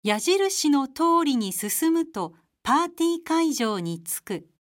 矢印の通りに進むとパーティー会場に着く。